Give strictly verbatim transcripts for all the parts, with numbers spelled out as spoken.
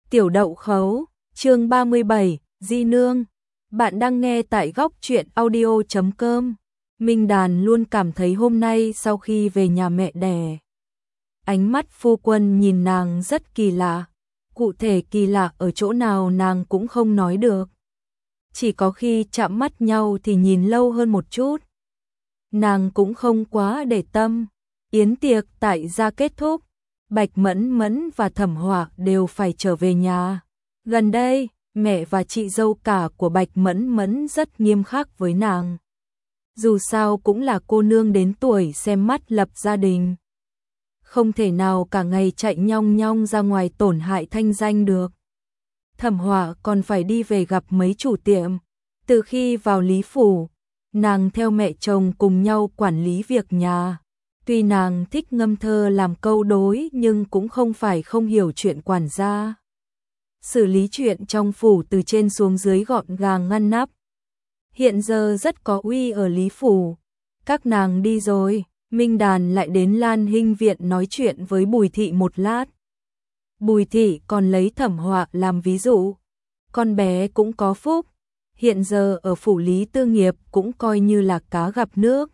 Tiểu đậu khấu, chương ba mươi bảy, Di Nương. Bạn đang nghe tại góc truyện audio chấm com. Minh Đàn luôn cảm thấy hôm nay sau khi về nhà mẹ đẻ, ánh mắt phu quân nhìn nàng rất kỳ lạ. Cụ thể kỳ lạ ở chỗ nào nàng cũng không nói được. Chỉ có khi chạm mắt nhau thì nhìn lâu hơn một chút. Nàng cũng không quá để tâm. Yến tiệc tại gia kết thúc, Bạch Mẫn Mẫn và Thẩm Họa đều phải trở về nhà. Gần đây, mẹ và chị dâu cả của Bạch Mẫn Mẫn rất nghiêm khắc với nàng. Dù sao cũng là cô nương đến tuổi xem mắt lập gia đình. Không thể nào cả ngày chạy nhong nhong ra ngoài tổn hại thanh danh được. Thẩm Họa còn phải đi về gặp mấy chủ tiệm. Từ khi vào Lý Phủ, nàng theo mẹ chồng cùng nhau quản lý việc nhà. Tuy nàng thích ngâm thơ làm câu đối nhưng cũng không phải không hiểu chuyện quản gia. Xử lý chuyện trong phủ từ trên xuống dưới gọn gàng ngăn nắp. Hiện giờ rất có uy ở Lý Phủ. Các nàng đi rồi, Minh Đàn lại đến Lan Hinh Viện nói chuyện với Bùi Thị một lát. Bùi Thị còn lấy Thẩm Họa làm ví dụ. Con bé cũng có phúc, hiện giờ ở phủ Lý Tư Nghiệp cũng coi như là cá gặp nước.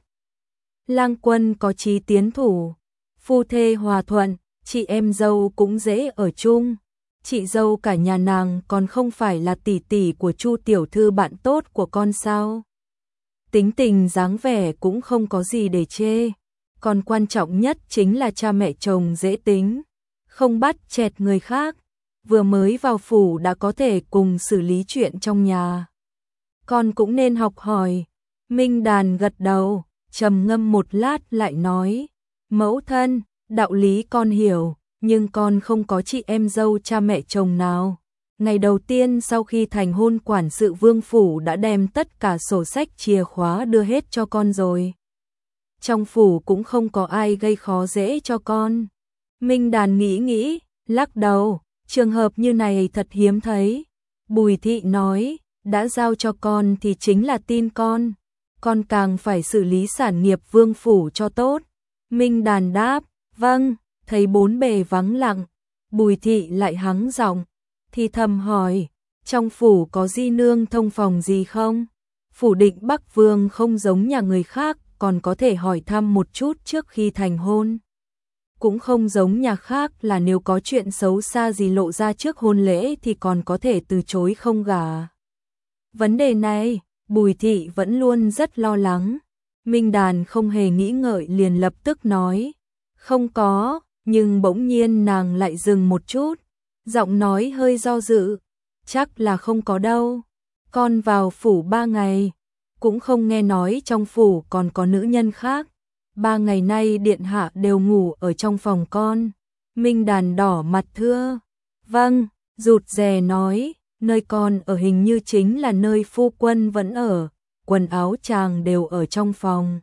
Lang Quân có chí tiến thủ, phu thê hòa thuận, chị em dâu cũng dễ ở chung. Chị dâu cả nhà nàng còn không phải là tỷ tỷ của Chu tiểu thư bạn tốt của con sao? Tính tình dáng vẻ cũng không có gì để chê, còn quan trọng nhất chính là cha mẹ chồng dễ tính, không bắt chẹt người khác, vừa mới vào phủ đã có thể cùng xử lý chuyện trong nhà. Con cũng nên học hỏi. Minh Đàn gật đầu, trầm ngâm một lát lại nói, mẫu thân, đạo lý con hiểu, nhưng con không có chị em dâu cha mẹ chồng nào. Ngày đầu tiên sau khi thành hôn quản sự Vương phủ đã đem tất cả sổ sách chìa khóa đưa hết cho con rồi. Trong phủ cũng không có ai gây khó dễ cho con. Minh Đàn nghĩ nghĩ, lắc đầu, trường hợp như này thật hiếm thấy. Bùi Thị nói, đã giao cho con thì chính là tin con. Con càng phải xử lý sản nghiệp Vương phủ cho tốt. Minh Đàn đáp, vâng. Thấy bốn bề vắng lặng, Bùi Thị lại hắng giọng, thì thầm hỏi, trong phủ có di nương thông phòng gì không? Phủ Định Bắc Vương không giống nhà người khác, còn có thể hỏi thăm một chút trước khi thành hôn. Cũng không giống nhà khác là nếu có chuyện xấu xa gì lộ ra trước hôn lễ thì còn có thể từ chối không gả. Vấn đề này, Bùi Thị vẫn luôn rất lo lắng. Minh Đàn không hề nghĩ ngợi liền lập tức nói, không có. Nhưng bỗng nhiên nàng lại dừng một chút, giọng nói hơi do dự, chắc là không có đâu. Con vào phủ ba ngày, cũng không nghe nói trong phủ còn có nữ nhân khác. Ba ngày nay điện hạ đều ngủ ở trong phòng con. Minh Đàn đỏ mặt thưa, vâng, rụt rè nói, nơi con ở hình như chính là nơi phu quân vẫn ở, quần áo chàng đều ở trong phòng.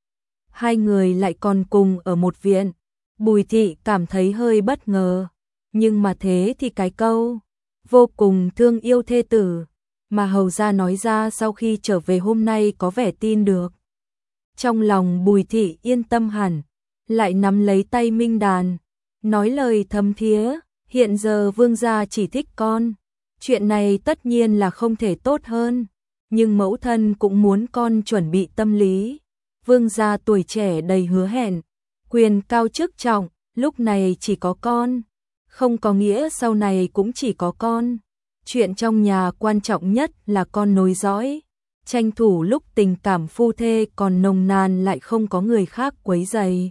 Hai người lại còn cùng ở một viện. Bùi Thị cảm thấy hơi bất ngờ, nhưng mà thế thì cái câu vô cùng thương yêu thê tử mà hầu gia nói ra sau khi trở về hôm nay có vẻ tin được. Trong lòng Bùi Thị yên tâm hẳn, lại nắm lấy tay Minh Đàn, nói lời thâm thía, hiện giờ vương gia chỉ thích con, chuyện này tất nhiên là không thể tốt hơn, nhưng mẫu thân cũng muốn con chuẩn bị tâm lý. Vương gia tuổi trẻ đầy hứa hẹn, quyền cao chức trọng, lúc này chỉ có con, không có nghĩa sau này cũng chỉ có con. Chuyện trong nhà quan trọng nhất là con nối dõi, tranh thủ lúc tình cảm phu thê còn nồng nàn lại không có người khác quấy rầy.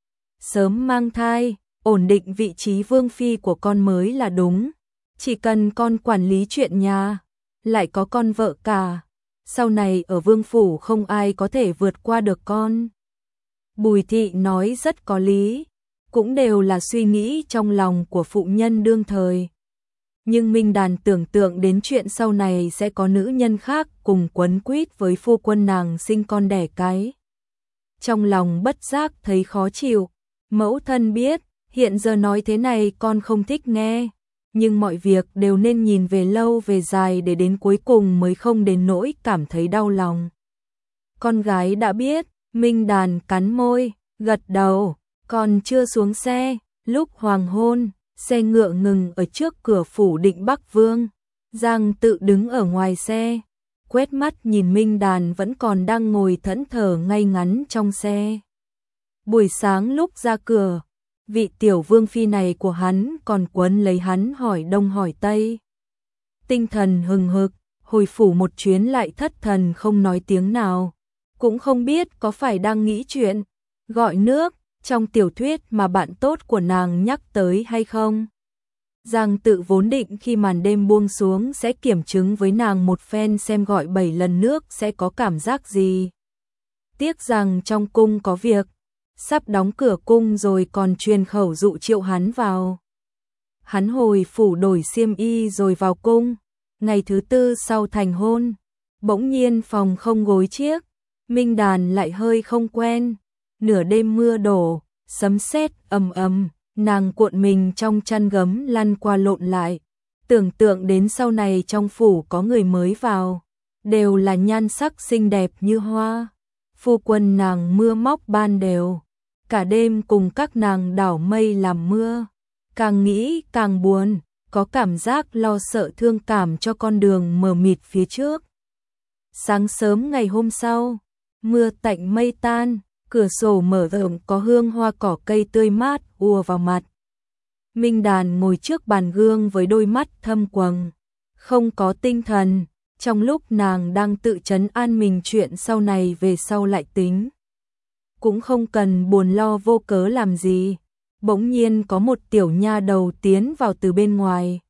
Sớm mang thai, ổn định vị trí vương phi của con mới là đúng, chỉ cần con quản lý chuyện nhà, lại có con vợ cả, sau này ở vương phủ không ai có thể vượt qua được con. Bùi Thị nói rất có lý, cũng đều là suy nghĩ trong lòng của phụ nhân đương thời. Nhưng Minh Đàn tưởng tượng đến chuyện sau này sẽ có nữ nhân khác cùng quấn quýt với phu quân nàng sinh con đẻ cái. Trong lòng bất giác thấy khó chịu, mẫu thân biết, hiện giờ nói thế này con không thích nghe, nhưng mọi việc đều nên nhìn về lâu về dài để đến cuối cùng mới không đến nỗi cảm thấy đau lòng. Con gái đã biết. Minh Đàn cắn môi, gật đầu, còn chưa xuống xe, lúc hoàng hôn, xe ngựa ngừng ở trước cửa phủ Định Bắc Vương. Giang Tự đứng ở ngoài xe, quét mắt nhìn Minh Đàn vẫn còn đang ngồi thẫn thờ ngay ngắn trong xe. Buổi sáng lúc ra cửa, vị tiểu vương phi này của hắn còn quấn lấy hắn hỏi đông hỏi tây. Tinh thần hừng hực, hồi phủ một chuyến lại thất thần không nói tiếng nào, cũng không biết có phải đang nghĩ chuyện gọi nước trong tiểu thuyết mà bạn tốt của nàng nhắc tới hay không. Giang Tự vốn định khi màn đêm buông xuống sẽ kiểm chứng với nàng một phen xem gọi bảy lần nước sẽ có cảm giác gì. Tiếc rằng trong cung có việc, sắp đóng cửa cung rồi còn truyền khẩu dụ triệu hắn vào. Hắn hồi phủ đổi xiêm y rồi vào cung, ngày thứ tư sau thành hôn, bỗng nhiên phòng không gối chiếc, Minh Đàn lại hơi không quen, nửa đêm mưa đổ, sấm sét ầm ầm, nàng cuộn mình trong chăn gấm lăn qua lộn lại, tưởng tượng đến sau này trong phủ có người mới vào, đều là nhan sắc xinh đẹp như hoa, phu quân nàng mưa móc ban đều, cả đêm cùng các nàng đảo mây làm mưa, càng nghĩ càng buồn, có cảm giác lo sợ thương cảm cho con đường mờ mịt phía trước. Sáng sớm ngày hôm sau, mưa tạnh mây tan, cửa sổ mở rộng có hương hoa cỏ cây tươi mát ùa vào mặt. Minh Đàn ngồi trước bàn gương với đôi mắt thâm quầng, không có tinh thần, trong lúc nàng đang tự trấn an mình chuyện sau này về sau lại tính. Cũng không cần buồn lo vô cớ làm gì, bỗng nhiên có một tiểu nha đầu tiến vào từ bên ngoài.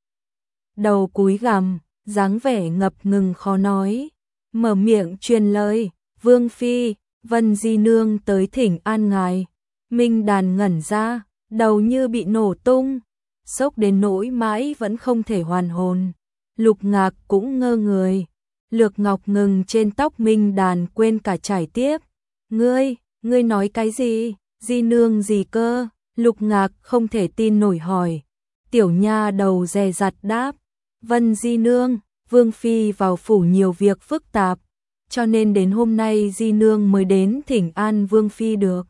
Đầu cúi gằm, dáng vẻ ngập ngừng khó nói, mở miệng truyền lời, Vương Phi, Vân Di Nương tới thỉnh an ngài. Minh Đàn ngẩn ra, đầu như bị nổ tung, sốc đến nỗi mãi vẫn không thể hoàn hồn. Lục Ngạc cũng ngơ người, lược ngọc ngừng trên tóc Minh Đàn quên cả trải tiếp. Ngươi, ngươi nói cái gì, Di Nương gì cơ? Lục Ngạc không thể tin nổi hỏi. Tiểu nha đầu dè dặt đáp, Vân Di Nương, Vương Phi vào phủ nhiều việc phức tạp, cho nên đến hôm nay Di Nương mới đến thỉnh an Vương Phi được.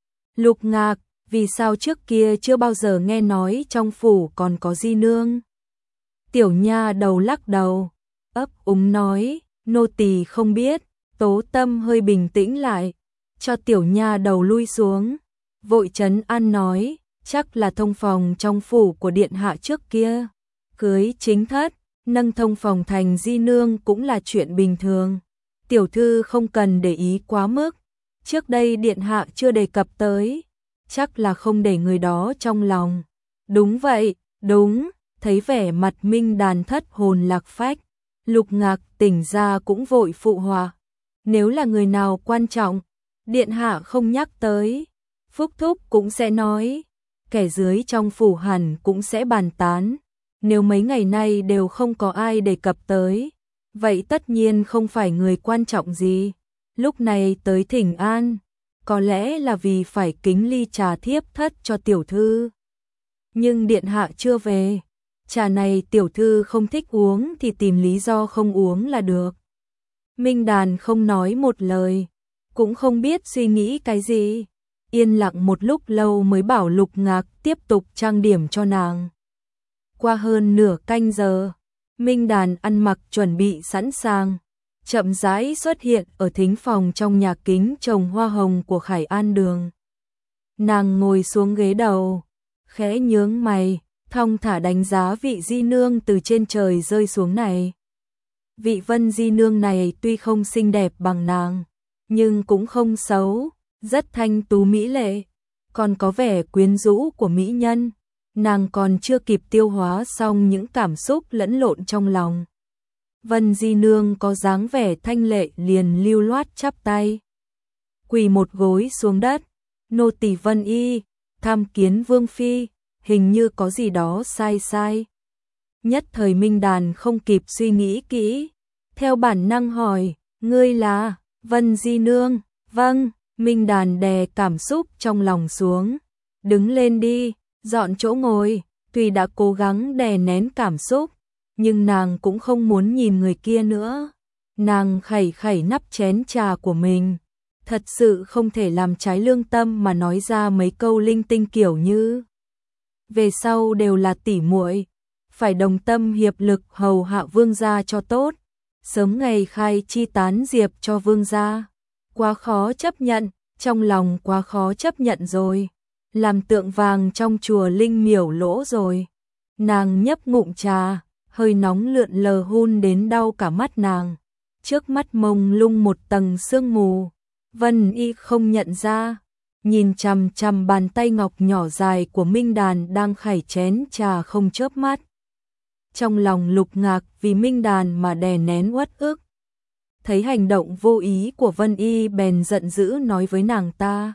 Lục Ngạc, vì sao trước kia chưa bao giờ nghe nói trong phủ còn có Di Nương? Tiểu nha đầu lắc đầu, ấp úng nói, nô tỳ không biết. Tố Tâm hơi bình tĩnh lại, cho tiểu nha đầu lui xuống, vội trấn an nói, chắc là thông phòng trong phủ của điện hạ trước kia. Cưới chính thất, nâng thông phòng thành Di Nương cũng là chuyện bình thường. Tiểu thư không cần để ý quá mức, trước đây điện hạ chưa đề cập tới, chắc là không để người đó trong lòng. Đúng vậy, đúng, thấy vẻ mặt Minh Đàn thất hồn lạc phách, Lục Ngạc tỉnh ra cũng vội phụ hòa. Nếu là người nào quan trọng, điện hạ không nhắc tới, Phúc Thúc cũng sẽ nói, kẻ dưới trong phủ hẳn cũng sẽ bàn tán. Nếu mấy ngày nay đều không có ai đề cập tới, vậy tất nhiên không phải người quan trọng gì. Lúc này tới thỉnh an, có lẽ là vì phải kính ly trà thiếp thất cho tiểu thư. Nhưng điện hạ chưa về, trà này tiểu thư không thích uống thì tìm lý do không uống là được. Minh Đàn không nói một lời, cũng không biết suy nghĩ cái gì, yên lặng một lúc lâu mới bảo Lục Ngạc tiếp tục trang điểm cho nàng. Qua hơn nửa canh giờ, Minh Đàn ăn mặc chuẩn bị sẵn sàng, chậm rãi xuất hiện ở thính phòng trong nhà kính trồng hoa hồng của Khải An Đường. Nàng ngồi xuống ghế đầu, khẽ nhướng mày, thong thả đánh giá vị Di Nương từ trên trời rơi xuống này. Vị Vân Di Nương này tuy không xinh đẹp bằng nàng, nhưng cũng không xấu, rất thanh tú mỹ lệ, còn có vẻ quyến rũ của mỹ nhân. Nàng còn chưa kịp tiêu hóa xong những cảm xúc lẫn lộn trong lòng. Vân Di Nương có dáng vẻ thanh lệ liền lưu loát chắp tay, quỳ một gối xuống đất, nô tỳ Vân Y, tham kiến Vương Phi, hình như có gì đó sai sai. Nhất thời Minh Đàn không kịp suy nghĩ kỹ, theo bản năng hỏi, ngươi là Vân Di Nương? Vâng. Minh Đàn đè cảm xúc trong lòng xuống, đứng lên đi, dọn chỗ ngồi. Tuy đã cố gắng đè nén cảm xúc, nhưng nàng cũng không muốn nhìn người kia nữa. Nàng khẩy khẩy nắp chén trà của mình, thật sự không thể làm trái lương tâm mà nói ra mấy câu linh tinh kiểu như về sau đều là tỉ muội, phải đồng tâm hiệp lực hầu hạ vương gia cho tốt, sớm ngày khai chi tán diệp cho vương gia. Quá khó chấp nhận, trong lòng quá khó chấp nhận rồi, làm tượng vàng trong chùa Linh Miểu lỗ rồi. Nàng nhấp ngụm trà, hơi nóng lượn lờ hun đến đau cả mắt nàng. Trước mắt mông lung một tầng sương mù, Vân Y không nhận ra, nhìn chằm chằm bàn tay ngọc nhỏ dài của Minh Đàn đang khải chén trà không chớp mắt. Trong lòng lục ngạc vì Minh Đàn mà đè nén uất ức. Thấy hành động vô ý của Vân Y bèn giận dữ nói với nàng ta.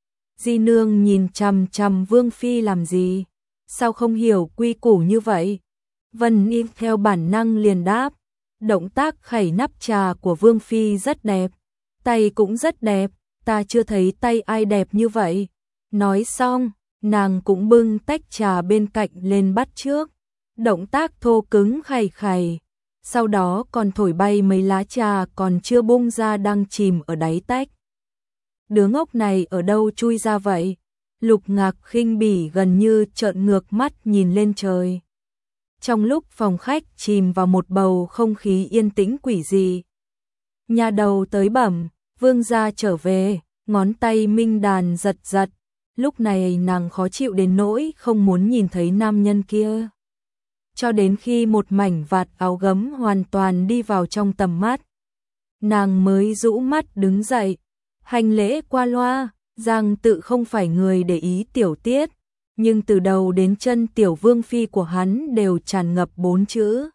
Di nương nhìn chằm chằm Vương Phi làm gì? Sao không hiểu quy củ như vậy? Vân Y theo bản năng liền đáp. Động tác khẩy nắp trà của Vương Phi rất đẹp. Tay cũng rất đẹp, ta chưa thấy tay ai đẹp như vậy. Nói xong, nàng cũng bưng tách trà bên cạnh lên bắt trước. Động tác thô cứng khẩy khẩy. Sau đó còn thổi bay mấy lá trà còn chưa bung ra đang chìm ở đáy tách. Đứa ngốc này ở đâu chui ra vậy? Lục Ngạc khinh bỉ gần như trợn ngược mắt nhìn lên trời. Trong lúc phòng khách chìm vào một bầu không khí yên tĩnh quỷ dị. Nhà đầu tới bẩm, vương gia trở về, ngón tay Minh Đàn giật giật. Lúc này nàng khó chịu đến nỗi không muốn nhìn thấy nam nhân kia. Cho đến khi một mảnh vạt áo gấm hoàn toàn đi vào trong tầm mắt. Nàng mới rũ mắt đứng dậy, hành lễ qua loa, Giang Tự không phải người để ý tiểu tiết, nhưng từ đầu đến chân tiểu vương phi của hắn đều tràn ngập bốn chữ.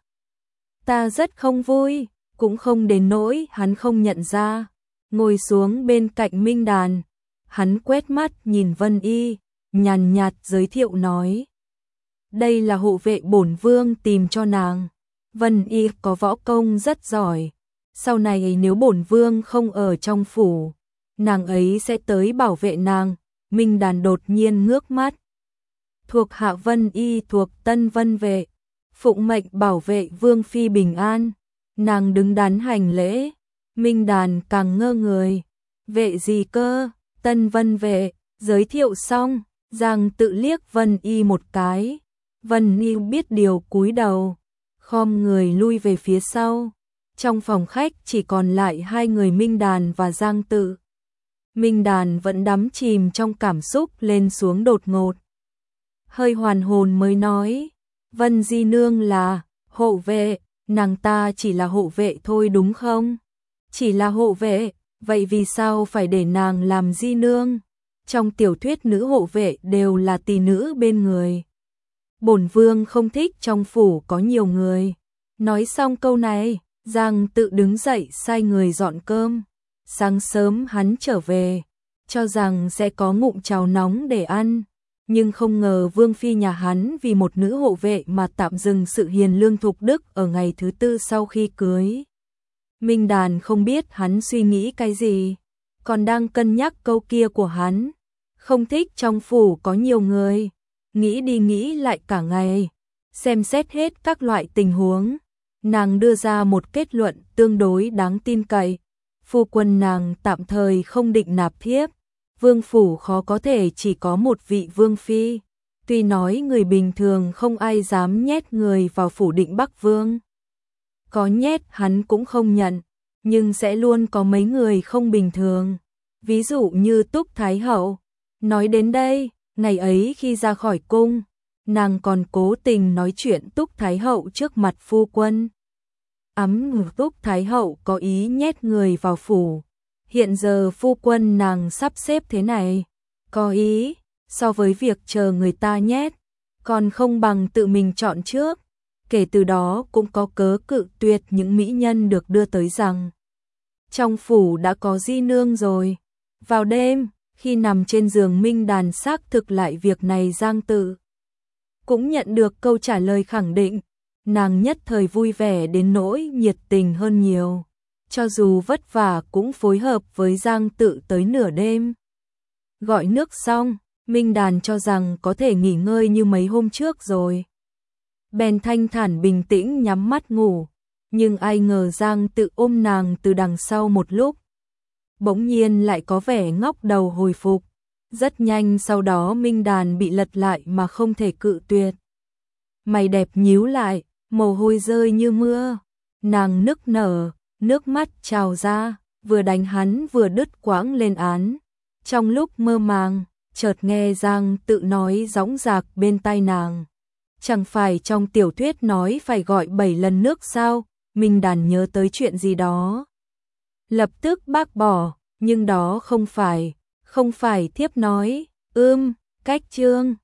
Ta rất không vui, cũng không đến nỗi hắn không nhận ra, ngồi xuống bên cạnh Minh Đàn, hắn quét mắt nhìn Vân Y, nhàn nhạt giới thiệu nói. Đây là hộ vệ bổn vương tìm cho nàng. Vân Y có võ công rất giỏi. Sau này nếu bổn vương không ở trong phủ, nàng ấy sẽ tới bảo vệ nàng. Minh Đàn đột nhiên ngước mắt. Thuộc hạ Vân Y thuộc Tân Vân vệ, phụng mệnh bảo vệ vương phi bình an. Nàng đứng đắn hành lễ. Minh Đàn càng ngơ người. Vệ gì cơ? Tân Vân vệ. Giới thiệu xong, Giang Tự liếc Vân Y một cái. Vân Y biết điều cúi đầu, khom người lui về phía sau. Trong phòng khách chỉ còn lại hai người Minh Đàn và Giang Tự. Minh Đàn vẫn đắm chìm trong cảm xúc lên xuống đột ngột. Hơi hoàn hồn mới nói, Vân Di Nương là hộ vệ, nàng ta chỉ là hộ vệ thôi đúng không? Chỉ là hộ vệ, vậy vì sao phải để nàng làm Di Nương? Trong tiểu thuyết nữ hộ vệ đều là tỷ nữ bên người. Bổn vương không thích trong phủ có nhiều người. Nói xong câu này, Giang Tự đứng dậy sai người dọn cơm. Sáng sớm hắn trở về, cho rằng sẽ có ngụm cháo nóng để ăn, nhưng không ngờ vương phi nhà hắn vì một nữ hộ vệ mà tạm dừng sự hiền lương thục đức ở ngày thứ tư sau khi cưới. Minh Đàn không biết hắn suy nghĩ cái gì, còn đang cân nhắc câu kia của hắn. Không thích trong phủ có nhiều người. Nghĩ đi nghĩ lại cả ngày, xem xét hết các loại tình huống, nàng đưa ra một kết luận tương đối đáng tin cậy. Phu quân nàng tạm thời không định nạp thiếp, vương phủ khó có thể chỉ có một vị vương phi. Tuy nói người bình thường không ai dám nhét người vào phủ Định Bắc Vương, có nhét hắn cũng không nhận, nhưng sẽ luôn có mấy người không bình thường, ví dụ như Túc Thái Hậu. Nói đến đây, ngày ấy khi ra khỏi cung, nàng còn cố tình nói chuyện Túc Thái Hậu trước mặt phu quân. Ấm ngực Túc Thái Hậu có ý nhét người vào phủ. Hiện giờ phu quân nàng sắp xếp thế này, có ý, so với việc chờ người ta nhét, còn không bằng tự mình chọn trước. Kể từ đó cũng có cớ cự tuyệt những mỹ nhân được đưa tới rằng trong phủ đã có Di Nương rồi. Vào đêm, khi nằm trên giường Minh Đàn xác thực lại việc này, Giang Tự cũng nhận được câu trả lời khẳng định. Nàng nhất thời vui vẻ đến nỗi nhiệt tình hơn nhiều, cho dù vất vả cũng phối hợp với Giang Tự tới nửa đêm. Gọi nước xong, Minh Đàn cho rằng có thể nghỉ ngơi như mấy hôm trước rồi, bèn thanh thản bình tĩnh nhắm mắt ngủ. Nhưng ai ngờ Giang Tự ôm nàng từ đằng sau một lúc, bỗng nhiên lại có vẻ ngóc đầu hồi phục. Rất nhanh sau đó Minh Đàn bị lật lại mà không thể cự tuyệt. Mày đẹp nhíu lại, mồ hôi rơi như mưa. Nàng nức nở, nước mắt trào ra, vừa đánh hắn vừa đứt quãng lên án. Trong lúc mơ màng, chợt nghe Giang tự nói dõng dạc bên tai nàng. Chẳng phải trong tiểu thuyết nói phải gọi bảy lần nước sao? Minh Đàn nhớ tới chuyện gì đó. Lập tức bác bỏ, nhưng đó không phải, không phải thiếp nói, ưm, cách chương.